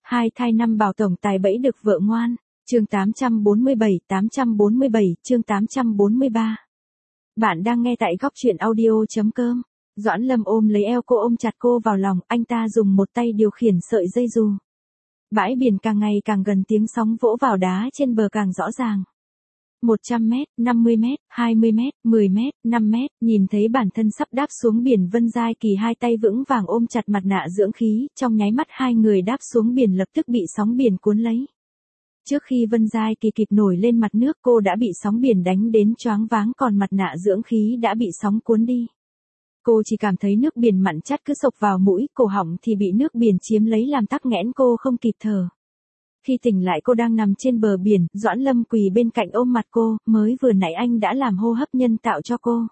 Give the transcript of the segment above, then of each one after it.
Hai thai năm bảo tổng tài bẫy được vợ ngoan. Chương 847, chương 843. Bạn đang nghe tại góc truyện audio.com. Doãn Lâm ôm lấy eo cô, ôm chặt cô vào lòng, anh ta dùng một tay điều khiển sợi dây dù. Bãi biển càng ngày càng gần, tiếng sóng vỗ vào đá trên bờ càng rõ ràng. 100 mét, 50 mét, 20 mét, 10 mét, 5 mét, nhìn thấy bản thân sắp đáp xuống biển, Vân Giai Kỳ hai tay vững vàng ôm chặt mặt nạ dưỡng khí, trong nháy mắt hai người đáp xuống biển lập tức bị sóng biển cuốn lấy. Trước khi Vân Giai Kỳ kịp nổi lên mặt nước, cô đã bị sóng biển đánh đến choáng váng, còn mặt nạ dưỡng khí đã bị sóng cuốn đi. Cô chỉ cảm thấy nước biển mặn chát cứ xộc vào mũi, cổ họng thì bị nước biển chiếm lấy làm tắc nghẽn, cô không kịp thở. Khi tỉnh lại cô đang nằm trên bờ biển, Doãn Lâm quỳ bên cạnh ôm mặt cô, mới vừa nãy anh đã làm hô hấp nhân tạo cho cô.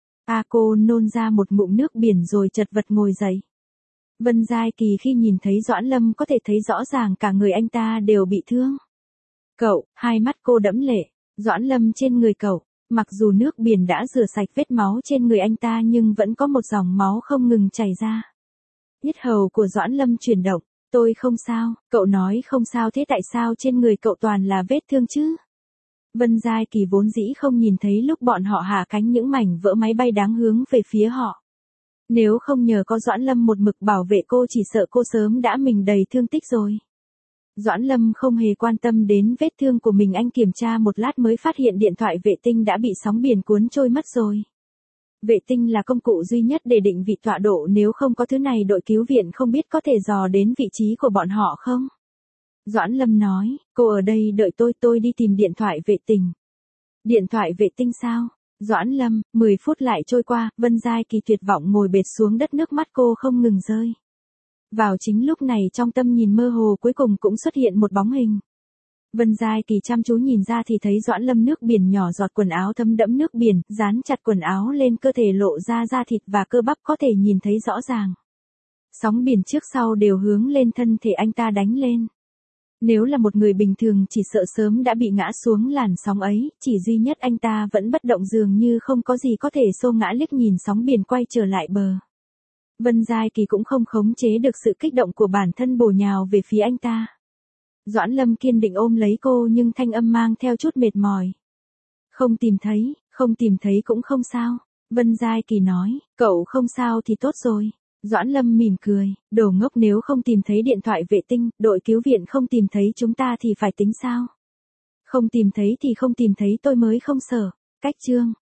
Cô nôn ra một ngụm nước biển rồi chật vật ngồi dậy. Vân Giai Kỳ khi nhìn thấy Doãn Lâm có thể thấy rõ ràng cả người anh ta đều bị thương. Cậu, hai mắt cô đẫm lệ. Doãn Lâm trên người cậu, mặc dù nước biển đã rửa sạch vết máu trên người anh ta nhưng vẫn có một dòng máu không ngừng chảy ra. Yết hầu của Doãn Lâm chuyển động. Tôi không sao, cậu nói không sao, thế tại sao trên người cậu toàn là vết thương chứ? Vân Giai Kỳ vốn dĩ không nhìn thấy lúc bọn họ hạ cánh những mảnh vỡ máy bay đáng hướng về phía họ. Nếu không nhờ có Doãn Lâm một mực bảo vệ cô, chỉ sợ cô sớm đã mình đầy thương tích rồi. Doãn Lâm không hề quan tâm đến vết thương của mình, anh kiểm tra một lát mới phát hiện điện thoại vệ tinh đã bị sóng biển cuốn trôi mất rồi. Vệ tinh là công cụ duy nhất để định vị tọa độ, nếu không có thứ này đội cứu viện không biết có thể dò đến vị trí của bọn họ không? Doãn Lâm nói, cô ở đây đợi tôi đi tìm điện thoại vệ tinh. Điện thoại vệ tinh sao? Doãn Lâm, 10 phút lại trôi qua, Vân Giai Kỳ tuyệt vọng ngồi bệt xuống đất, nước mắt cô không ngừng rơi. Vào chính lúc này trong tầm nhìn mơ hồ cuối cùng cũng xuất hiện một bóng hình. Vân Giai Kỳ chăm chú nhìn ra thì thấy Doãn Lâm nước biển nhỏ giọt, quần áo thấm đẫm nước biển, dán chặt quần áo lên cơ thể, lộ ra da thịt và cơ bắp có thể nhìn thấy rõ ràng. Sóng biển trước sau đều hướng lên thân thể anh ta đánh lên. Nếu là một người bình thường chỉ sợ sớm đã bị ngã xuống làn sóng ấy, chỉ duy nhất anh ta vẫn bất động, dường như không có gì có thể xô ngã, liếc nhìn sóng biển quay trở lại bờ. Vân Giai Kỳ cũng không khống chế được sự kích động của bản thân, bổ nhào về phía anh ta. Doãn Lâm kiên định ôm lấy cô nhưng thanh âm mang theo chút mệt mỏi. Không tìm thấy cũng không sao. Vân Giai Kỳ nói, cậu không sao thì tốt rồi. Doãn Lâm mỉm cười, đồ ngốc, nếu không tìm thấy điện thoại vệ tinh, đội cứu viện không tìm thấy chúng ta thì phải tính sao? Không tìm thấy thì không tìm thấy, tôi mới không sợ. Cách chương.